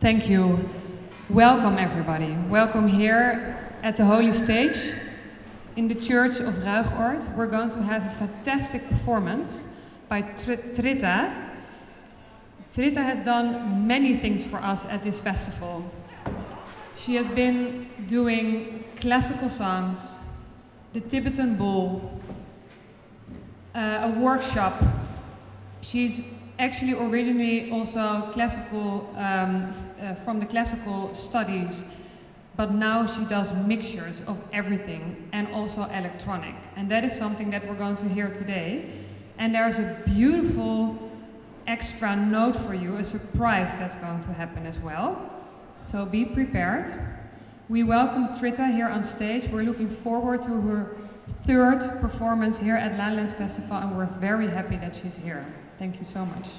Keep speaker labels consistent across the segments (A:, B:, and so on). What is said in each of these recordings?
A: Thank you. Welcome everybody. Welcome here at the Holy Stage in the Church of Ruigoord. We're going to have a fantastic performance by Trita. Trita has done many things for us at this festival. She has been doing classical songs, the Tibetan Bowl, a workshop. She's actually originally also classical, from the classical studies, but now she does mixtures of everything and also electronic. And that is something that we're going to hear today. And there's a beautiful extra note for you, a surprise that's going to happen as well. So be prepared. We welcome Trita here on stage. We're looking forward to her third performance here at Laanland Festival, and we're very happy that she's here. Thank you so much.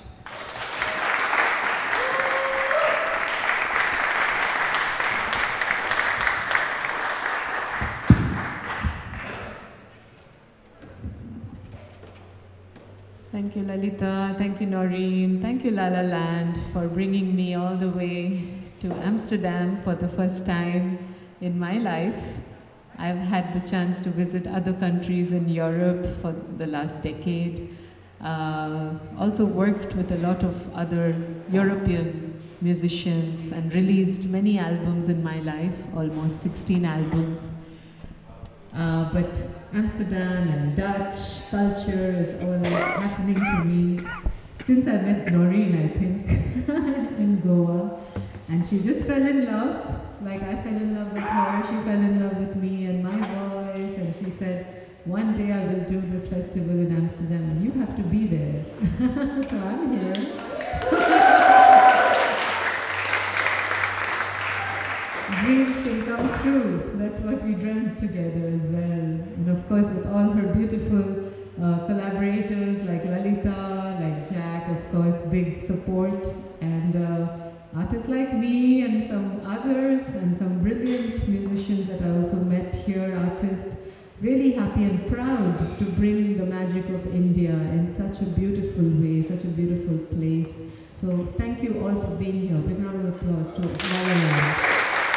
B: Thank you, Lalita. Thank you, Noreen. Thank you, La La Land, for bringing me all the way to Amsterdam for the first time in my life. I've had the chance to visit other countries in Europe for the last decade. Also worked with a lot of other European musicians and released many albums in my life, almost 16 albums. But Amsterdam and Dutch culture is all happening to me since I met Noreen, I think, in Goa. And she just fell in love, like I fell in love with her, she fell in love with me and my voice, and she said, one day I will do this festival in Amsterdam and you have to be there. So I'm here. Dreams can come true. That's what we dreamt together as well. And of course with all her beautiful collaborators like Lalita, like Jack, of course, big support. And artists like me and some others and some brilliant musicians that I also met here, artists. Really happy and proud to bring the magic of India in such a beautiful way, such a beautiful place. So thank you all for being here. Big round of applause to Laanland.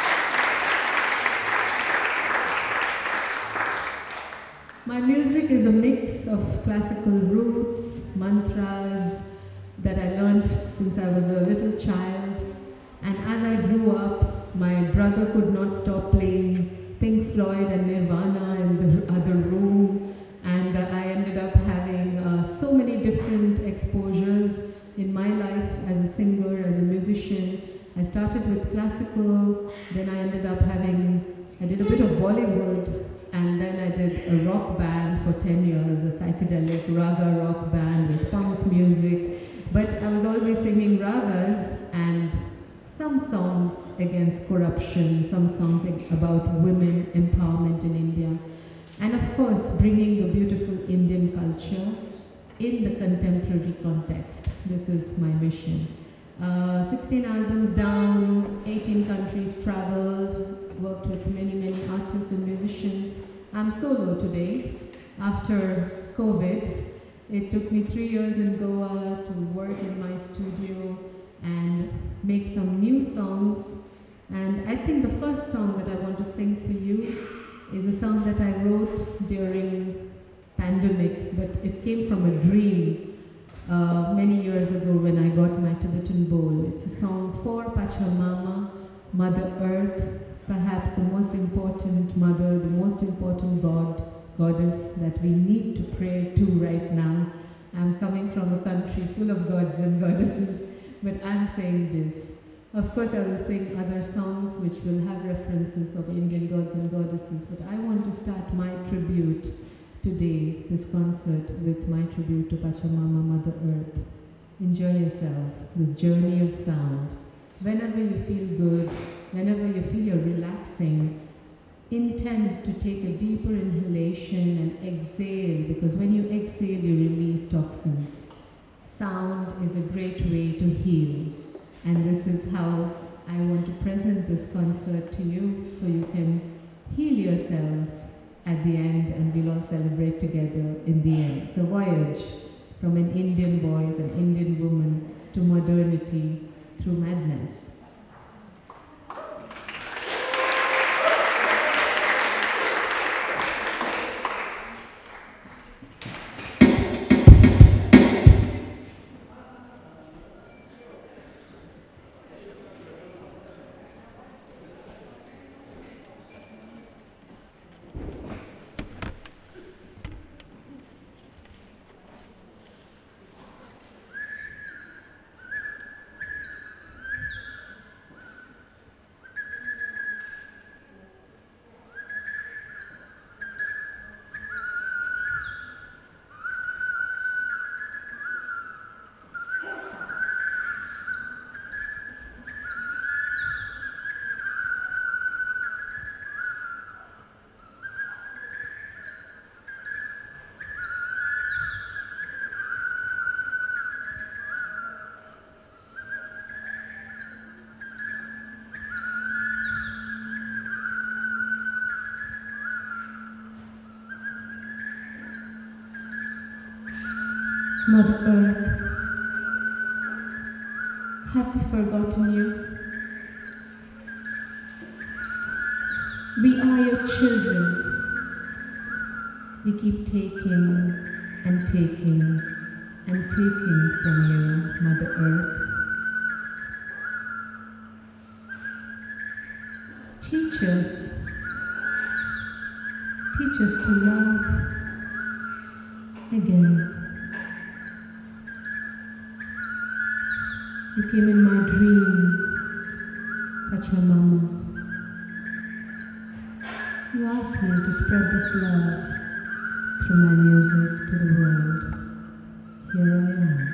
B: My music is a mix of classical roots, mantras that I learned since I was a little child. And as I grew up, my brother could not stop playing Pink Floyd and Nirvana in the other room, and I ended up having so many different exposures in my life as a singer, as a musician. I started with classical, then I ended up I did a bit of Bollywood, and then I did a rock band for 10 years, a psychedelic raga rock band with funk music. But I was always singing ragas and some songs against corruption, some songs about women empowerment in India. And of course, bringing the beautiful Indian culture in the contemporary context. This is my mission. 16 albums down, 18 countries traveled, worked with many, many artists and musicians. I'm solo today. After COVID, it took me 3 years in Goa to work in my studio and make some new songs. And I think the first song that I want to sing for you is a song that I wrote during pandemic, but it came from a dream many years ago when I got my Tibetan bowl. It's a song for Pachamama, Mother Earth, perhaps the most important mother, the most important goddess that we need to pray to right now. I'm coming from a country full of gods and goddesses, but I'm saying this. Of course, I will sing other songs which will have references of Indian gods and goddesses, but I want to start my tribute today, this concert, with my tribute to Pachamama, Mother Earth. Enjoy yourselves, this journey of sound. Whenever you feel good, whenever you feel you're relaxing, intend to take a deeper inhalation and exhale, because when you exhale, you release toxins. Sound is a great way to heal. And this is how I want to present this concert to you, so you can heal yourselves at the end, and we'll all celebrate together in the end. It's a voyage from an Indian boy, an Indian woman, to modernity through madness. Mother Earth, have we forgotten you? We are your children. We keep taking and taking and taking from you, Mother Earth. Teach us to love again. You came in my dream, Pachamama. You asked me to spread this love through my music to the world. Here I am.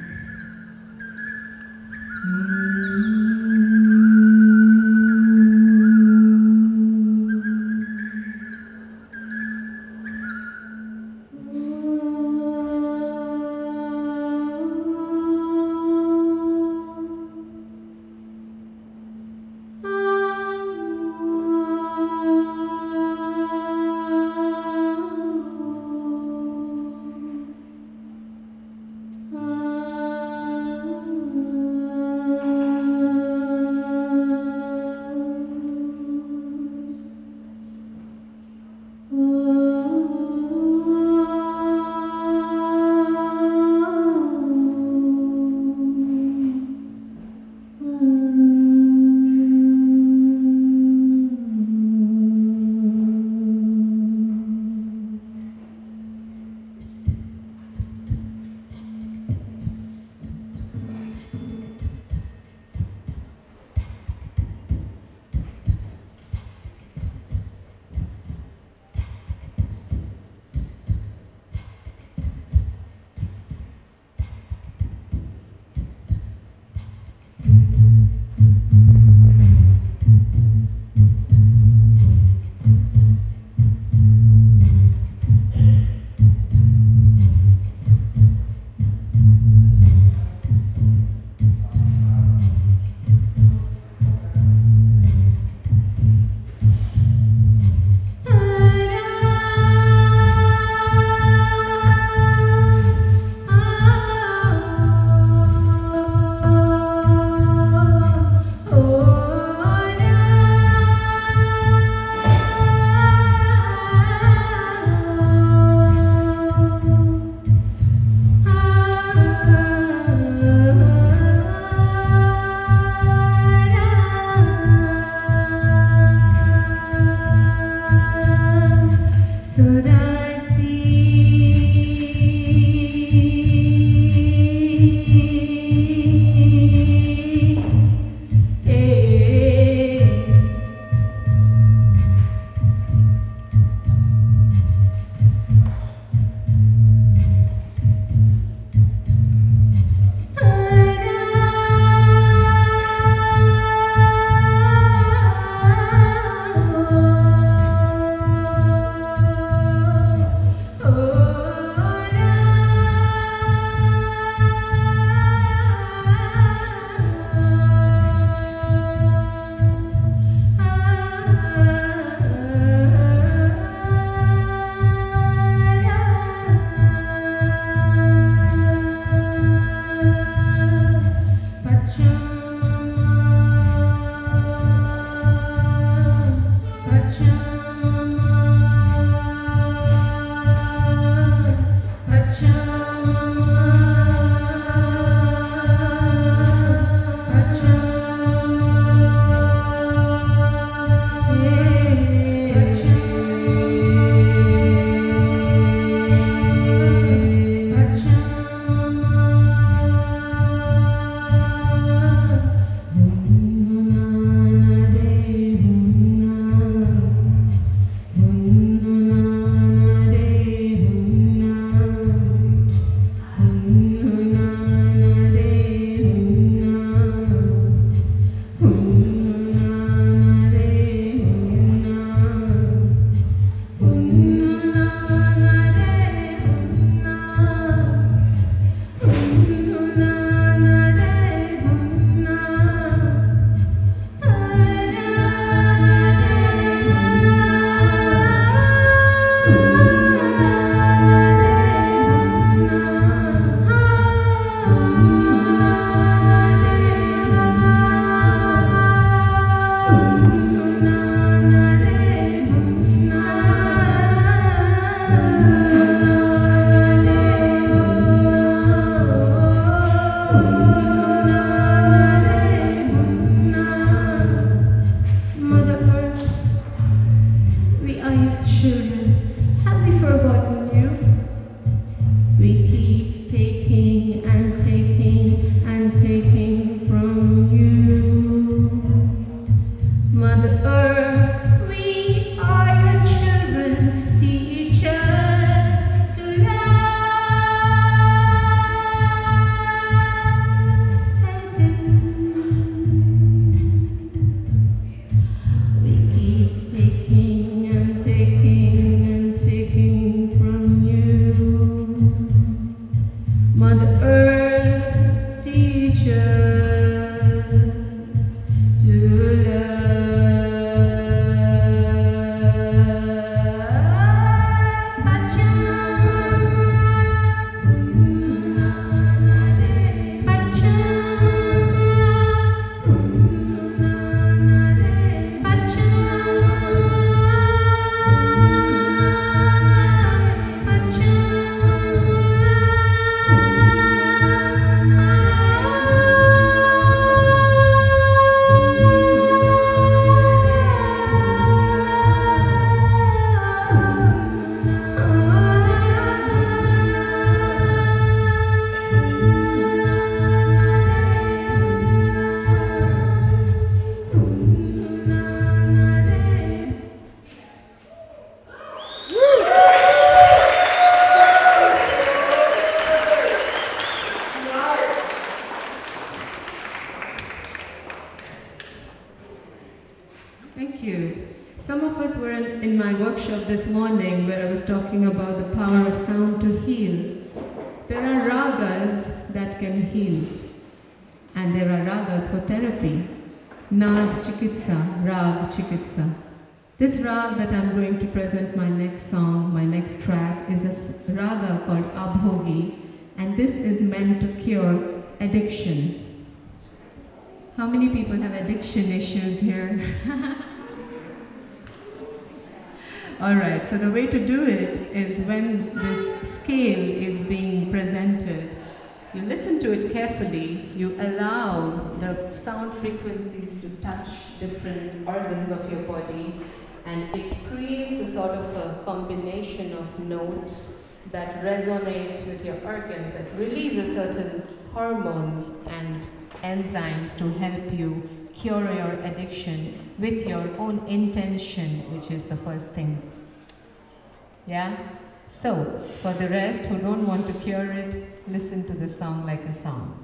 B: Thank you. Some of us were in my workshop this morning where I was talking about the power of sound to heal. There are ragas that can heal, and there are ragas for therapy. Nad Chikitsa, Rag Chikitsa. This rag that I'm going to present my next song, my next track, is a raga called Abhogi, and this is meant to cure addiction. How many people have addiction issues here? Alright, so the way to do it is when this scale is being presented, you listen to it carefully, you allow the sound frequencies to touch different organs of your body, and it creates a sort of a combination of notes that resonates with your organs, that releases certain hormones and enzymes to help you cure your addiction with your own intention, which is the first thing. Yeah? So, for the rest who don't want to cure it, listen to the song like a song.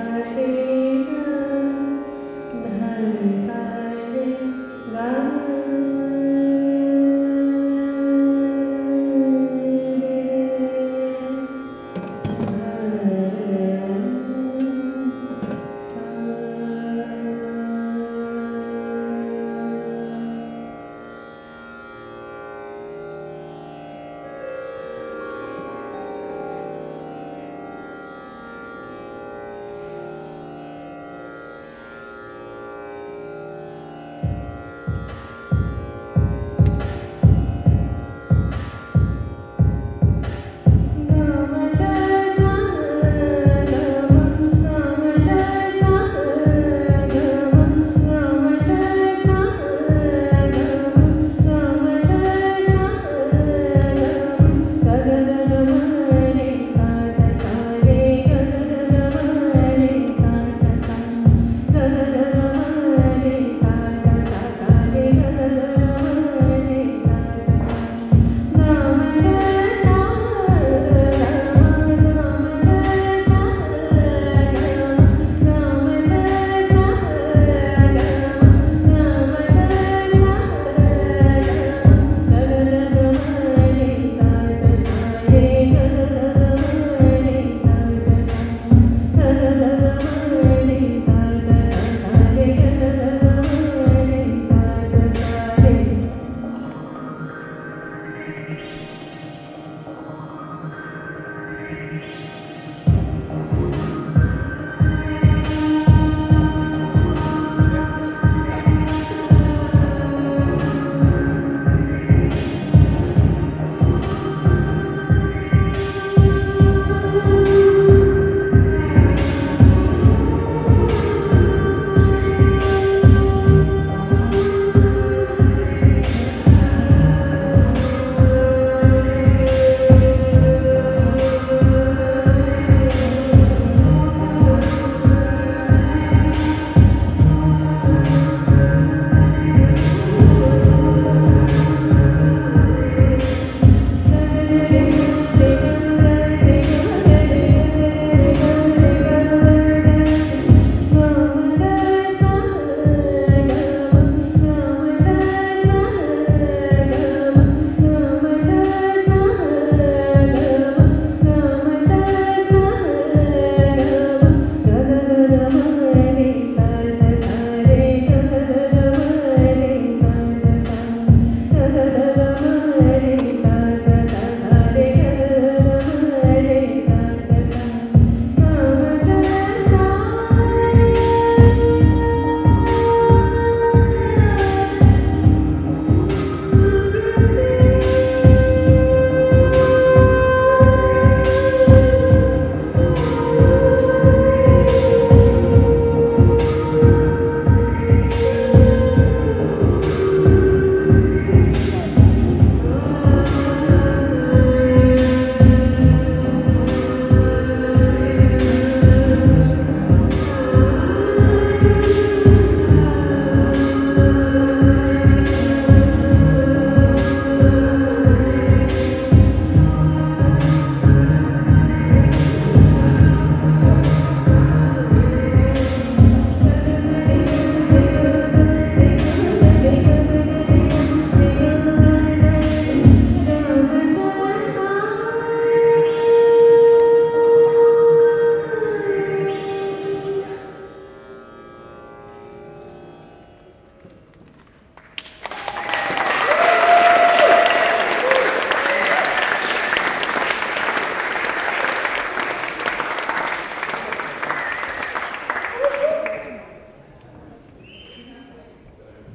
B: Ram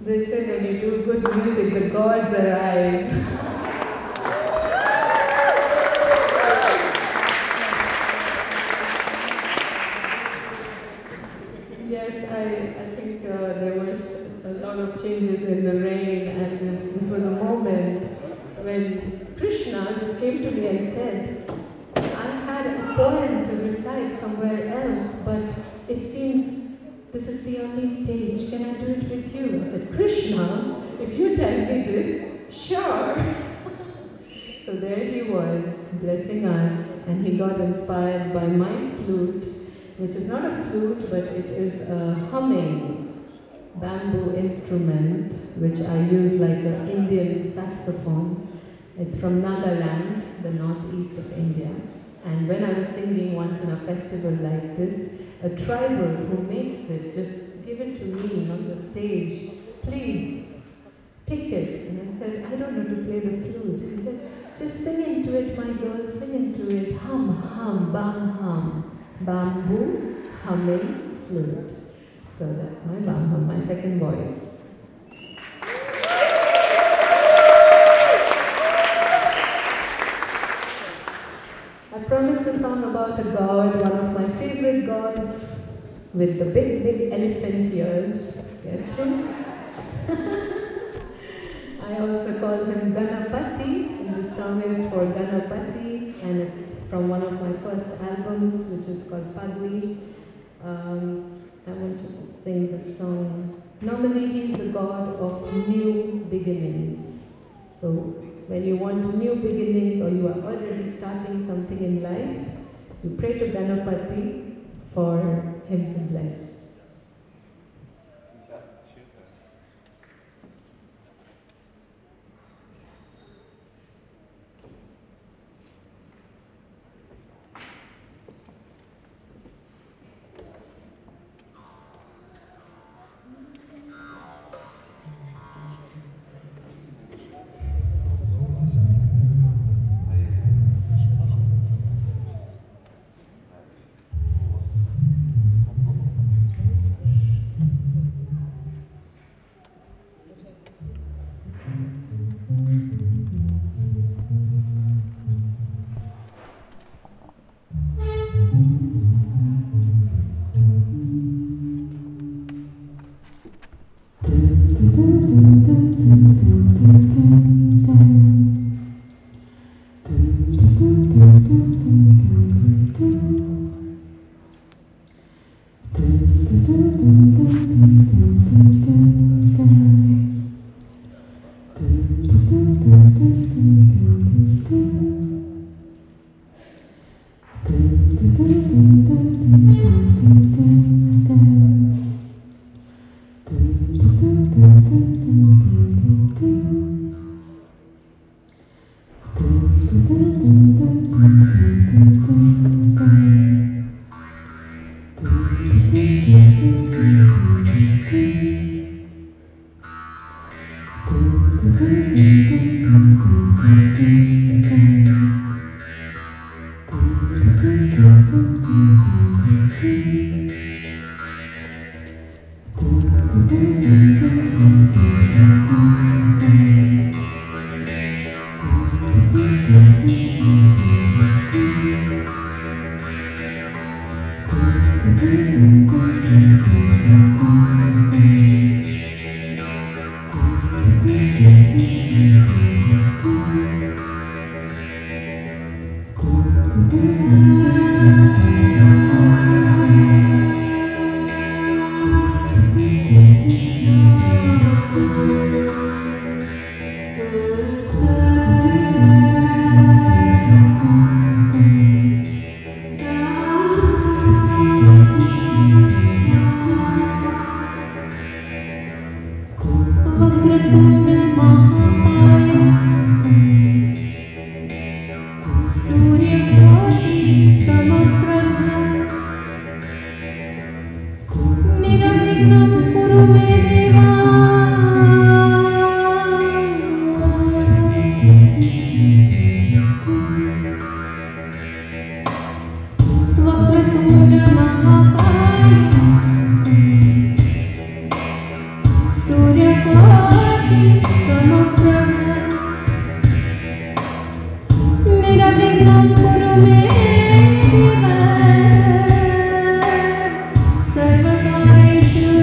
B: They say when you do good music, the gods arrive. Yes, I think there was a lot of changes in the reign, and this was a moment when Krishna just came to me and said, I had a poem to recite somewhere else, but it seems this is the only stage. Can I do it with you? I said, Krishna, if you tell me this, sure. So there he was, blessing us, and he got inspired by my flute, which is not a flute, but it is a humming bamboo instrument, which I use like an Indian saxophone. It's from Nagaland, the northeast of India. And when I was singing once in a festival like this, a tribal who makes it just give it to me on the stage. Please, take it. And I said, I don't know to play the flute. He said, just sing into it, my girl, sing into it. Hum, hum, bam, hum. Bamboo, humming, flute. So that's my bam hum, my second voice. I promised a song about a god, one of my favorite gods, with the big, big elephant ears. Guess him? I also call him Ganapati, and the song is for Ganapati, and it's from one of my first albums, which is called Padmi. I want to sing this song. Normally, he's the god of new beginnings. So, when you want new beginnings or you are already starting something in life, you pray to Ganapati for him to bless. सूर्यकोटि समप्रभ निर्विघ्नं कुरु मे देव सर्वकार्येषु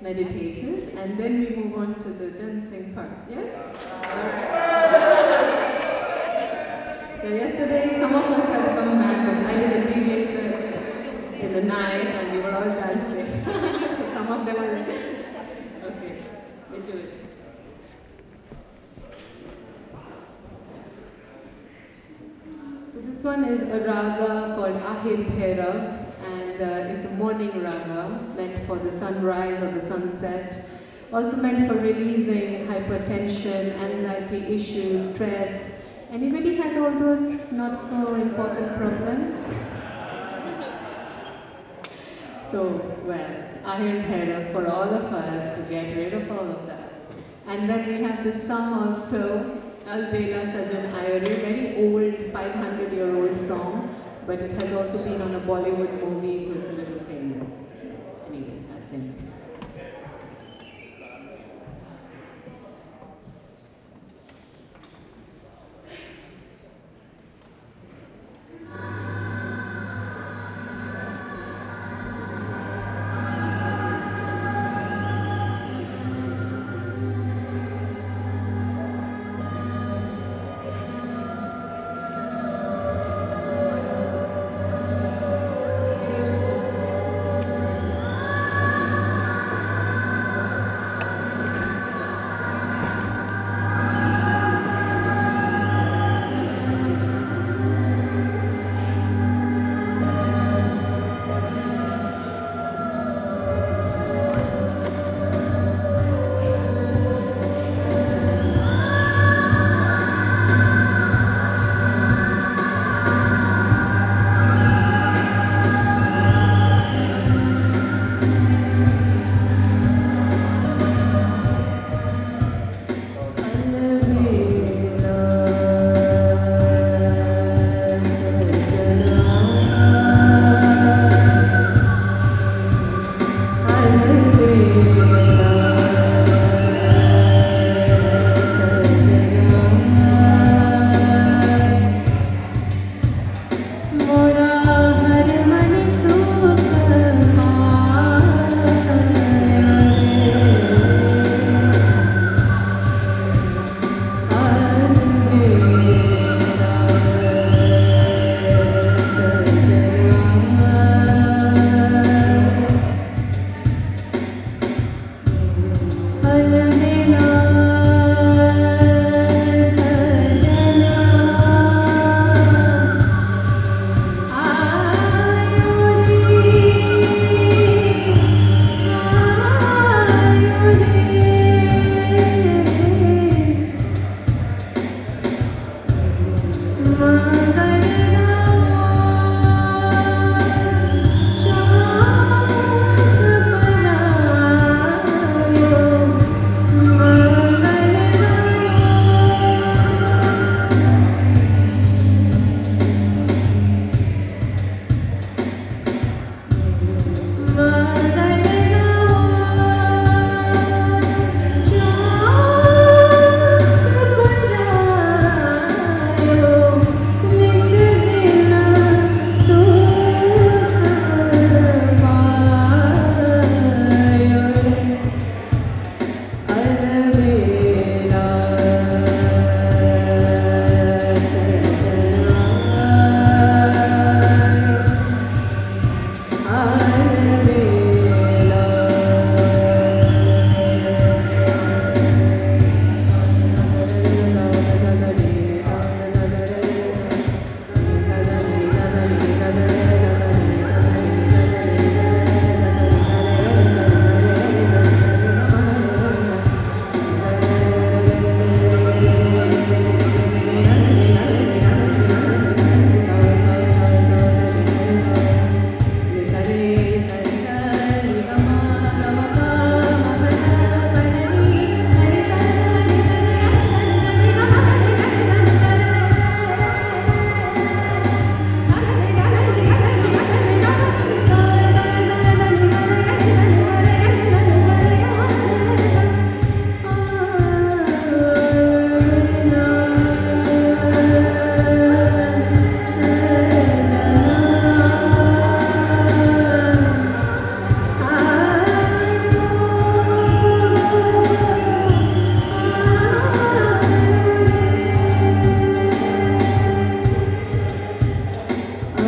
B: meditative, and then we move on to the dancing part. Yes? So yesterday, some of us have come back, but I did a DJ set in the night, and we were all dancing. So some of them are like, okay, we do it. So this one is a raga called Ahir Bhairav, and it's a morning raga meant for the sunrise or the sunset. Also meant for releasing hypertension, anxiety issues, stress. Anybody has all those not so important problems? So, well, Ahir Bhairav for all of us to get rid of all of that. And then we have this song also, Albela Sajan Ayare, very old, 500-year-old song, but it has also been on a Bollywood movie, so it's a little famous. Anyways, that's it.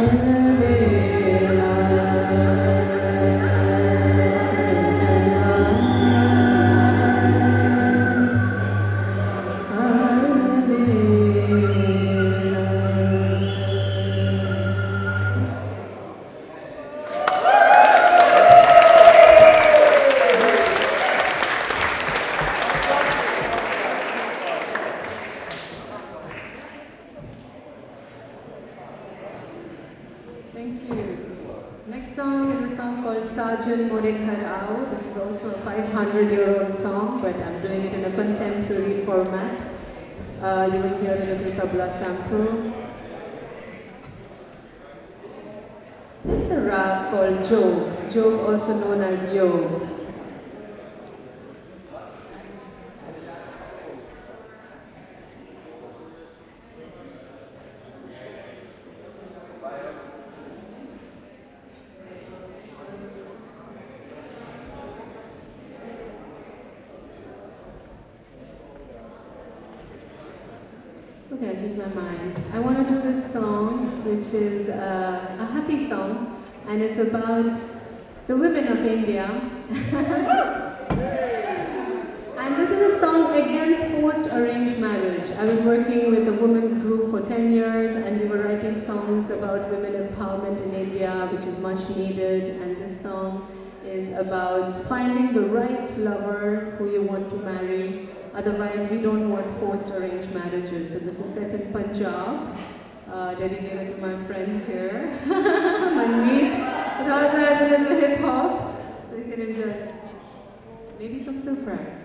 B: Thank you. Next song is a song called Sajan More Kharao. This is also a 500-year-old song, but I'm doing it in a contemporary format. You will hear a little tabla sample. It's a rag called Jog, also known as Yog. Okay, I changed my mind. I want to do this song, which is a happy song, and it's about the women of India. And this is a song against forced arranged marriage. I was working with a women's group for 10 years, and we were writing songs about women empowerment in India, which is much needed. And this song is about finding the right lover who you want to marry. Otherwise, we don't want forced arranged marriages. So this is set in Punjab, dedicated to my friend here, Manmeet. It also has a little hip hop, so you can enjoy this. Maybe some surprise.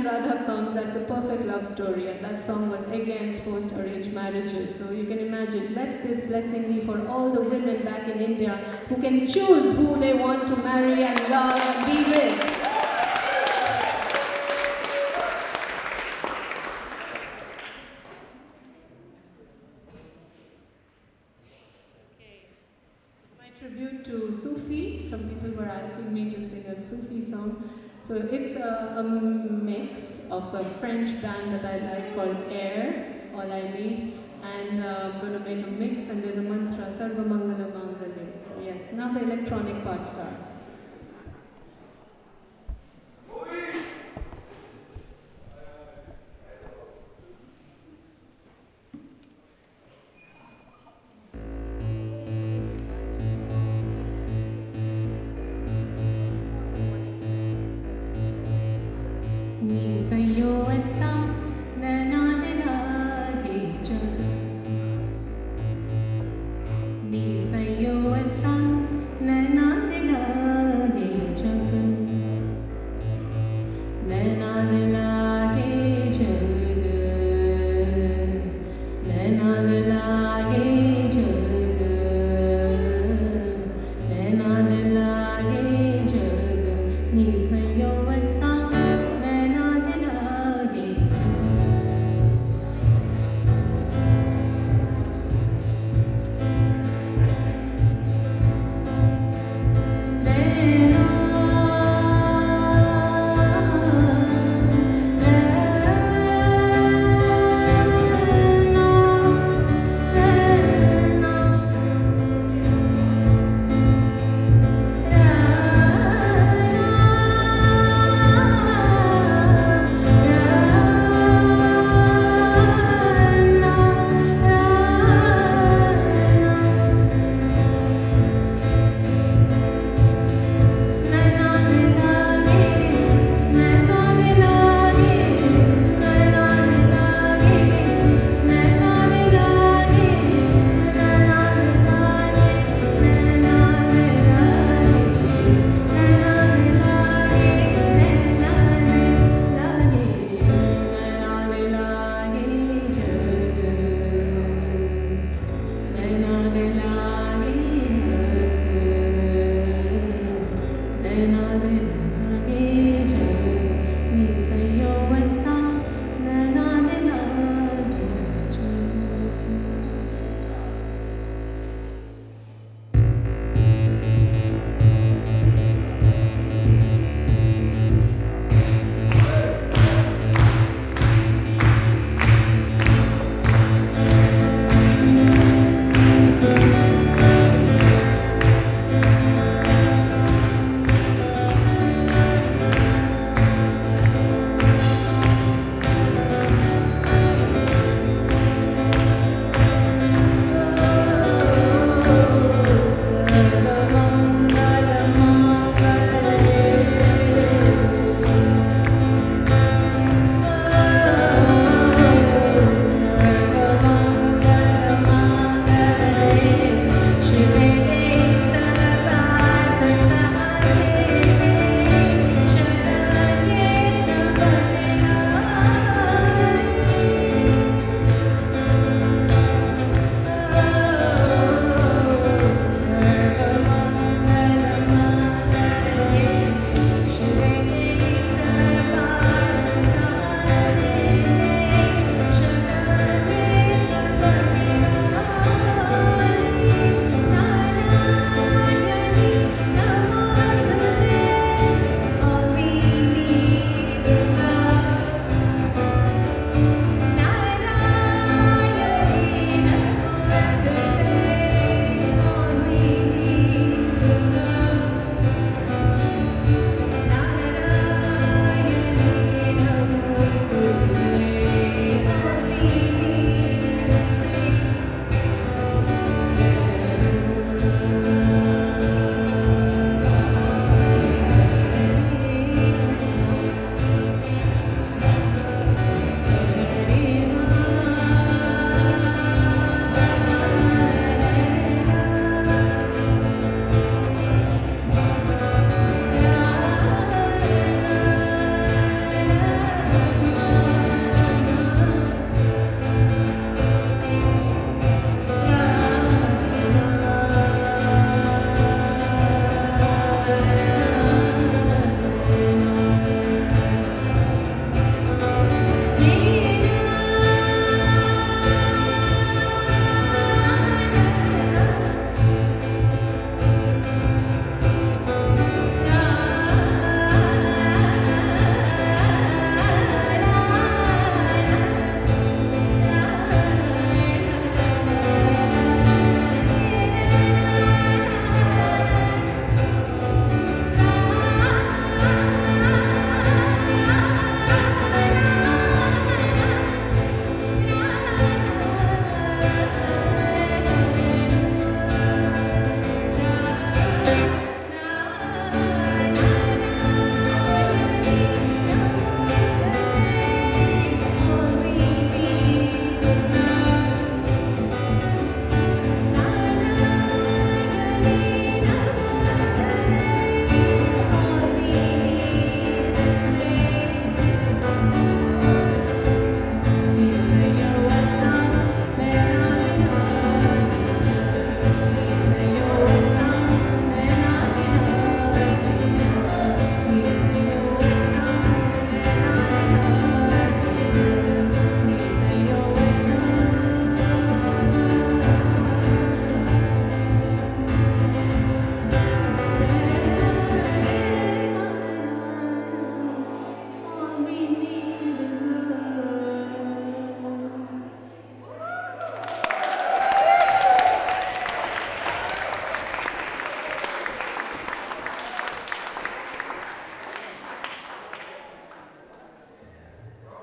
B: Till Radha Comes, that's a perfect love story, and that song was against forced arranged marriages. So you can imagine, let this blessing be for all the women back in India who can choose who they want to marry and love and be with. Tribute to Sufi. Some people were asking me to sing a Sufi song. So it's a mix of a French band that I like called Air, All I Need. And I'm going to make a mix, and there's a mantra, Sarva Mangala Mangalya. So yes, now the electronic part starts.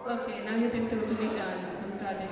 B: Okay, now you can totally dance. I'm starting.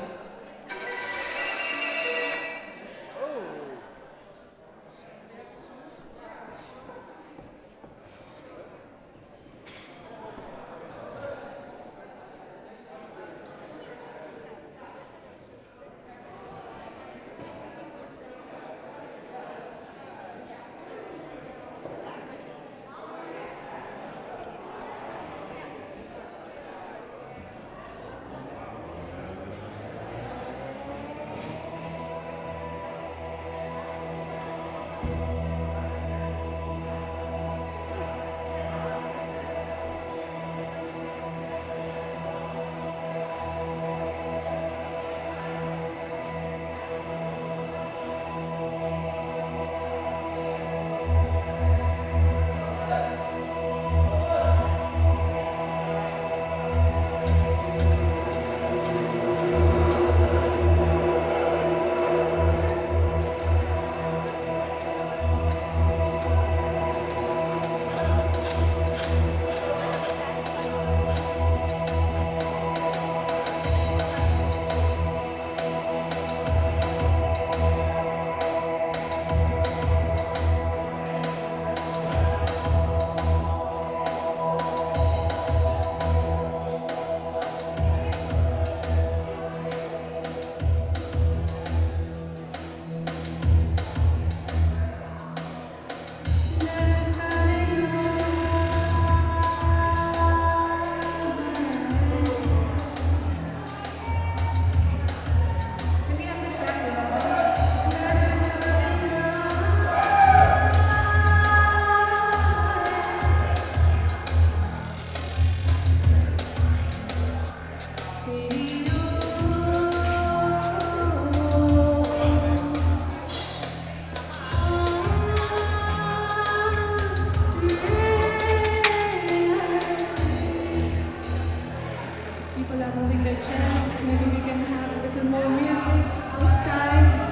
B: People are moving their chairs. Maybe we can have a little more music outside.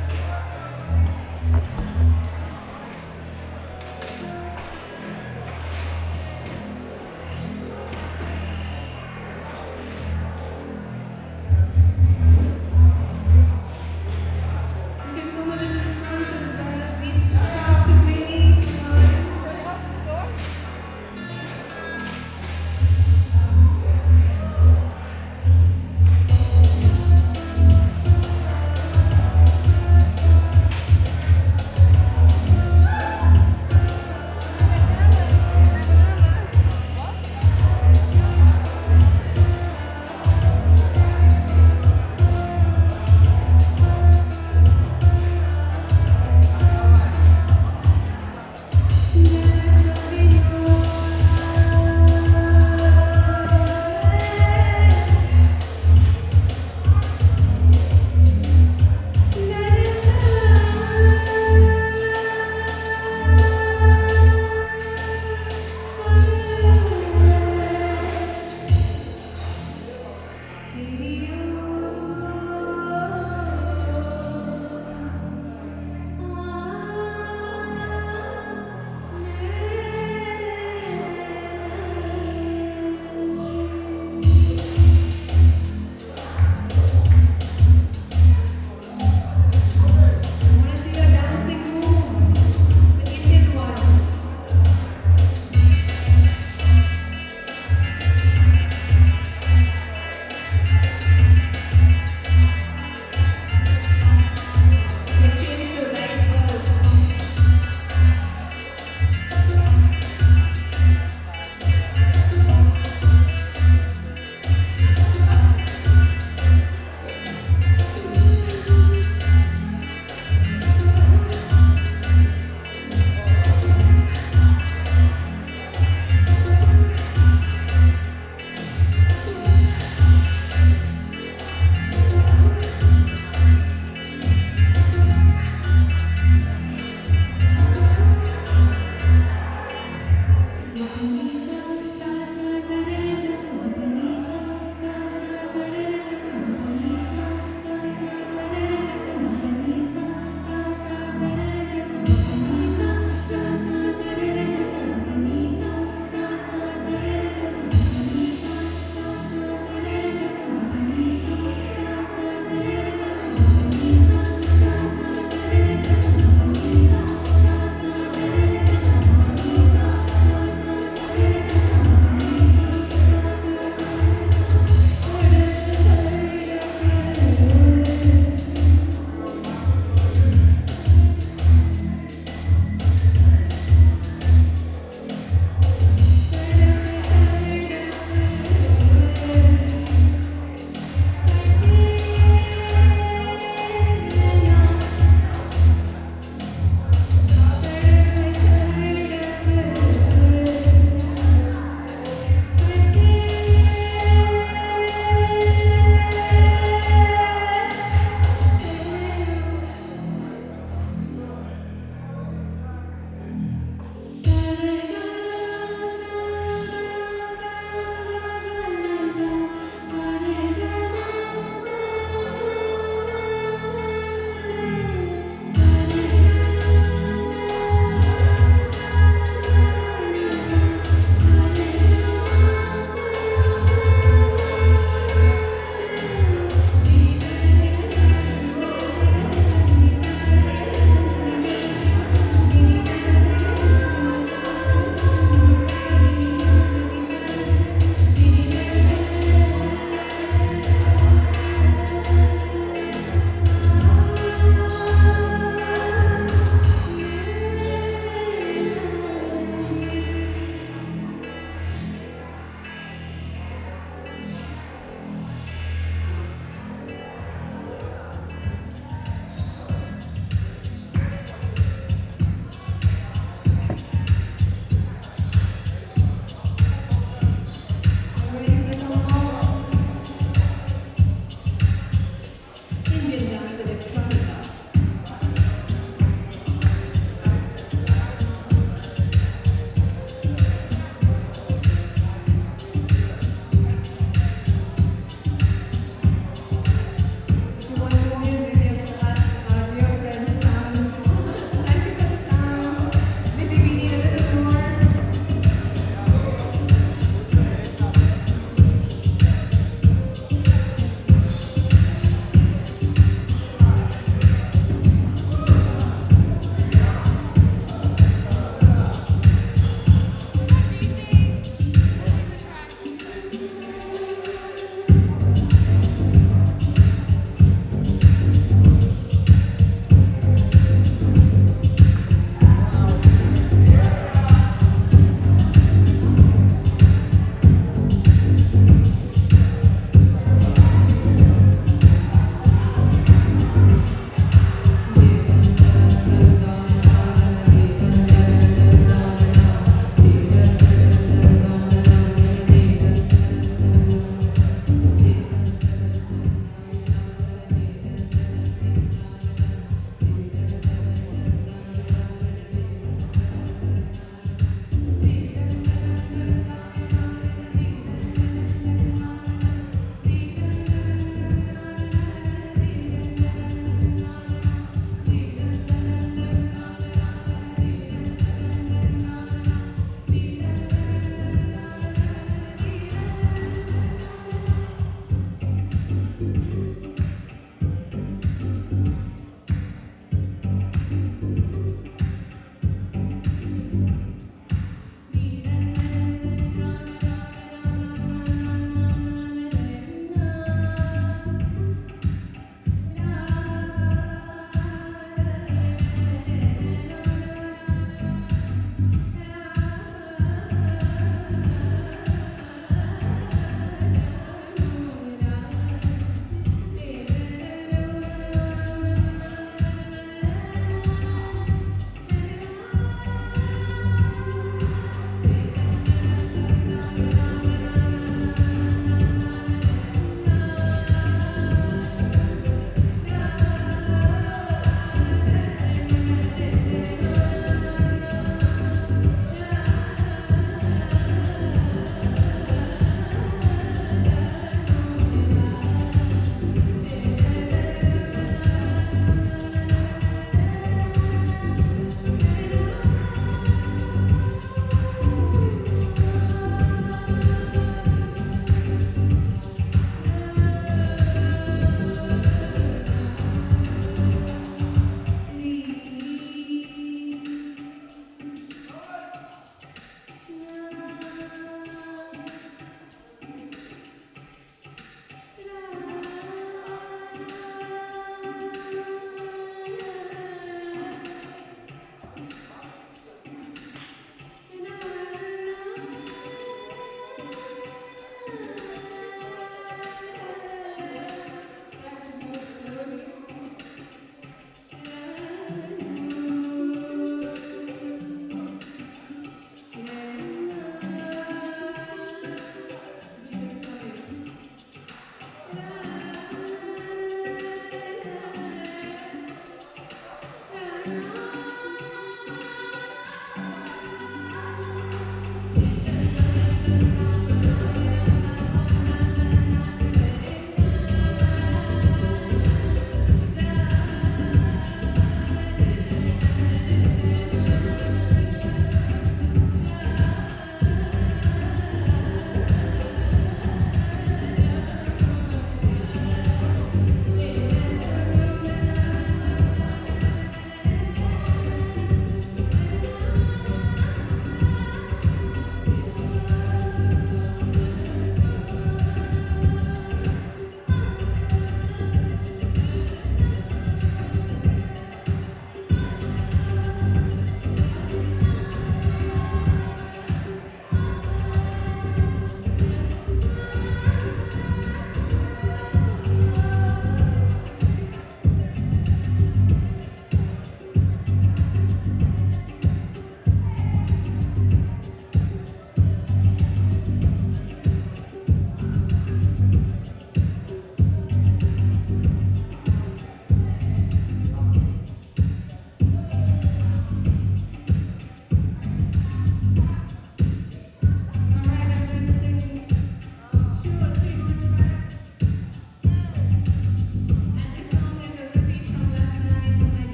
B: You can come a little front as well. Be across to me. Open the doors.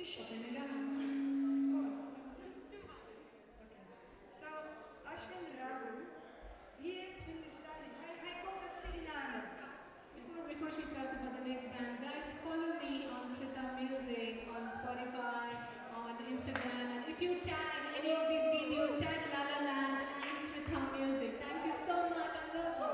C: shutting me down. So, Ashwin Raghu, he is Hindustani. Hij komt uit Suriname.
B: Before she starts about the next band, guys, follow me on Trita Music, on Spotify, on Instagram, and if you tag any of these videos, tag La La Land and Trita Music. Thank you so much. I love you.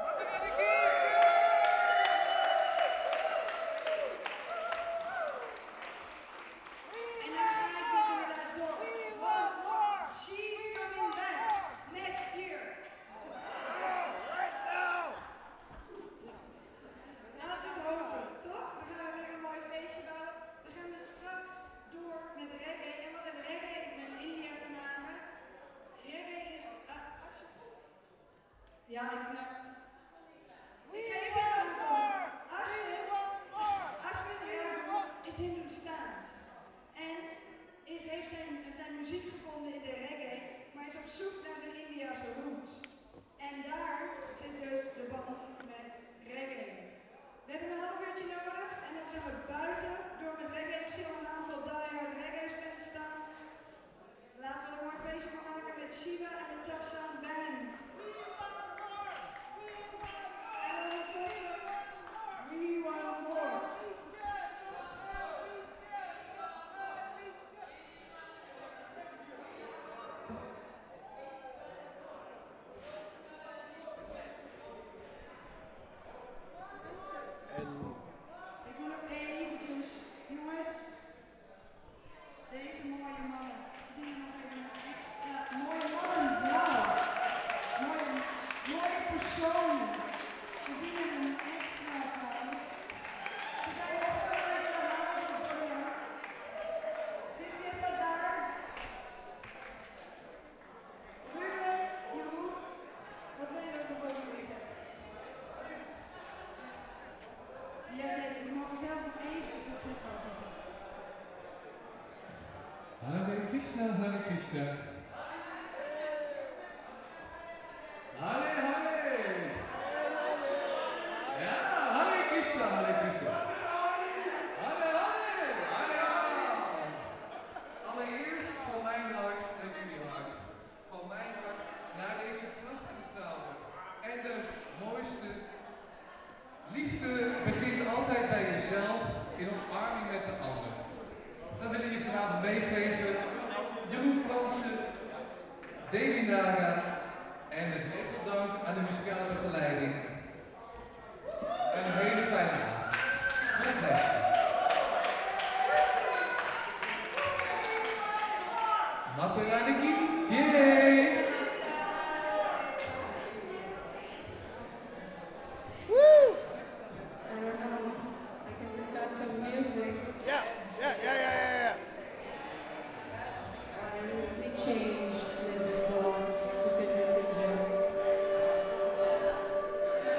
C: En dan ga ik dus inderdaad door. One more. She's coming back next year.
D: Right now!
C: Laten we het hopen, toch? We gaan weer een mooi feestje bouwen. We gaan dus straks door met reggae. En wat heeft reggae met India te maken? Reggae is... ja, ik ga eerst even aankomen. Ashwin Raghu is Hindoestaans. En heeft zijn muziek gevonden in de reggae, maar is op zoek naar zijn Indiase roots. En daar zit dus de band met reggae. We hebben een half uurtje nodig en dan gaan we buiten door met reggae. Ik zie al een aantal diehard reggae fans staan. Laten we er maar een feestje van maken met Shiva en de Tough Sound Band. En ondertussen, we want more. Ik moet nog eventjes, jongens, deze mooie mannen, die nog even een extra, mooie mannen, nou, mooie personen, verdienen een extra applaus. Ze zijn opgeleid door de handen van Korea. Dit is dat daar. Ruben, Jeroen, wat wil je nog over jullie zeggen? Jazeker, we mogen zelf nog eventjes wat zeggen over zeggen.
E: Hare Krishna, Hare Krishna. Hare Hare. Ja, Hare Krishna, Hare Krishna. Hare Hare, Hare Hare. Allereerst van mijn hart, dank jullie hart, van mijn hart naar deze prachtige vrouwen. En de mooiste liefde begint altijd bij jezelf in omarming met de ander. Dat wil ik je vanavond meegeven. Jeroen Fransen, Davy Naga en met heel veel dank aan de muzikale begeleiding. Een hele fijne avond. Tot best. Materaniki, jee!
B: I don't know. I can just start some music.
D: Yeah.
B: We changed. Let this go on. You can just enjoy.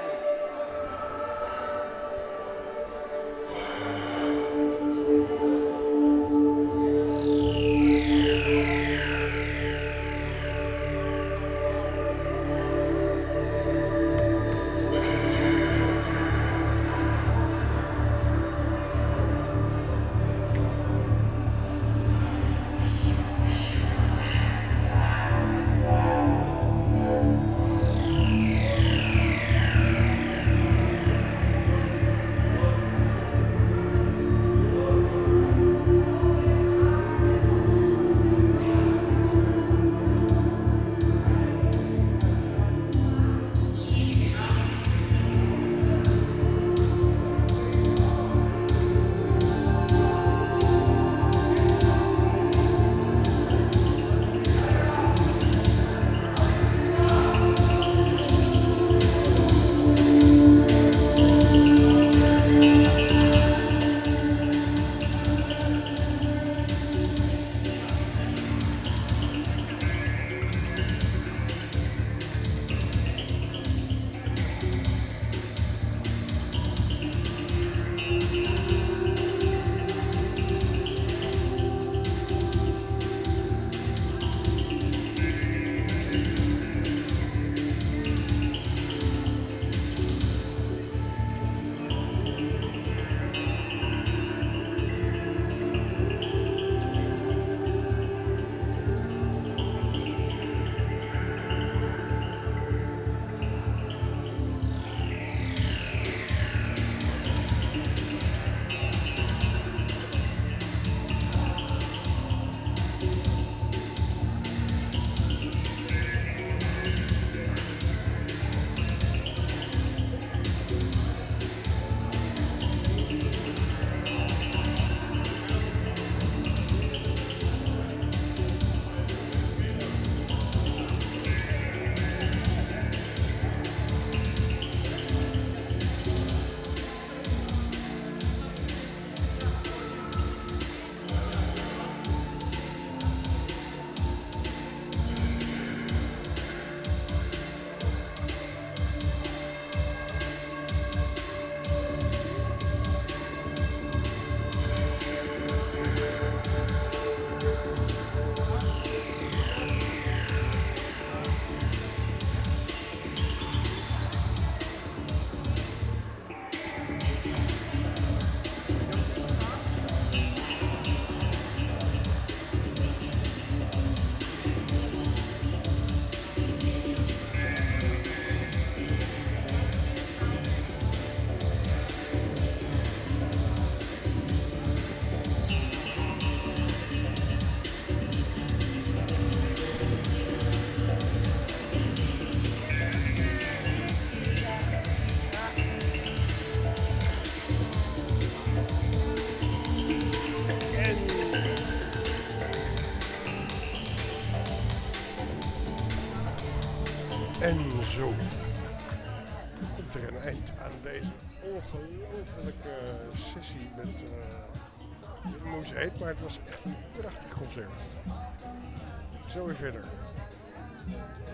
F: En zo komt er een eind aan deze ongelofelijke sessie met Moes Eet, maar het was echt een prachtig concert. Zo weer verder.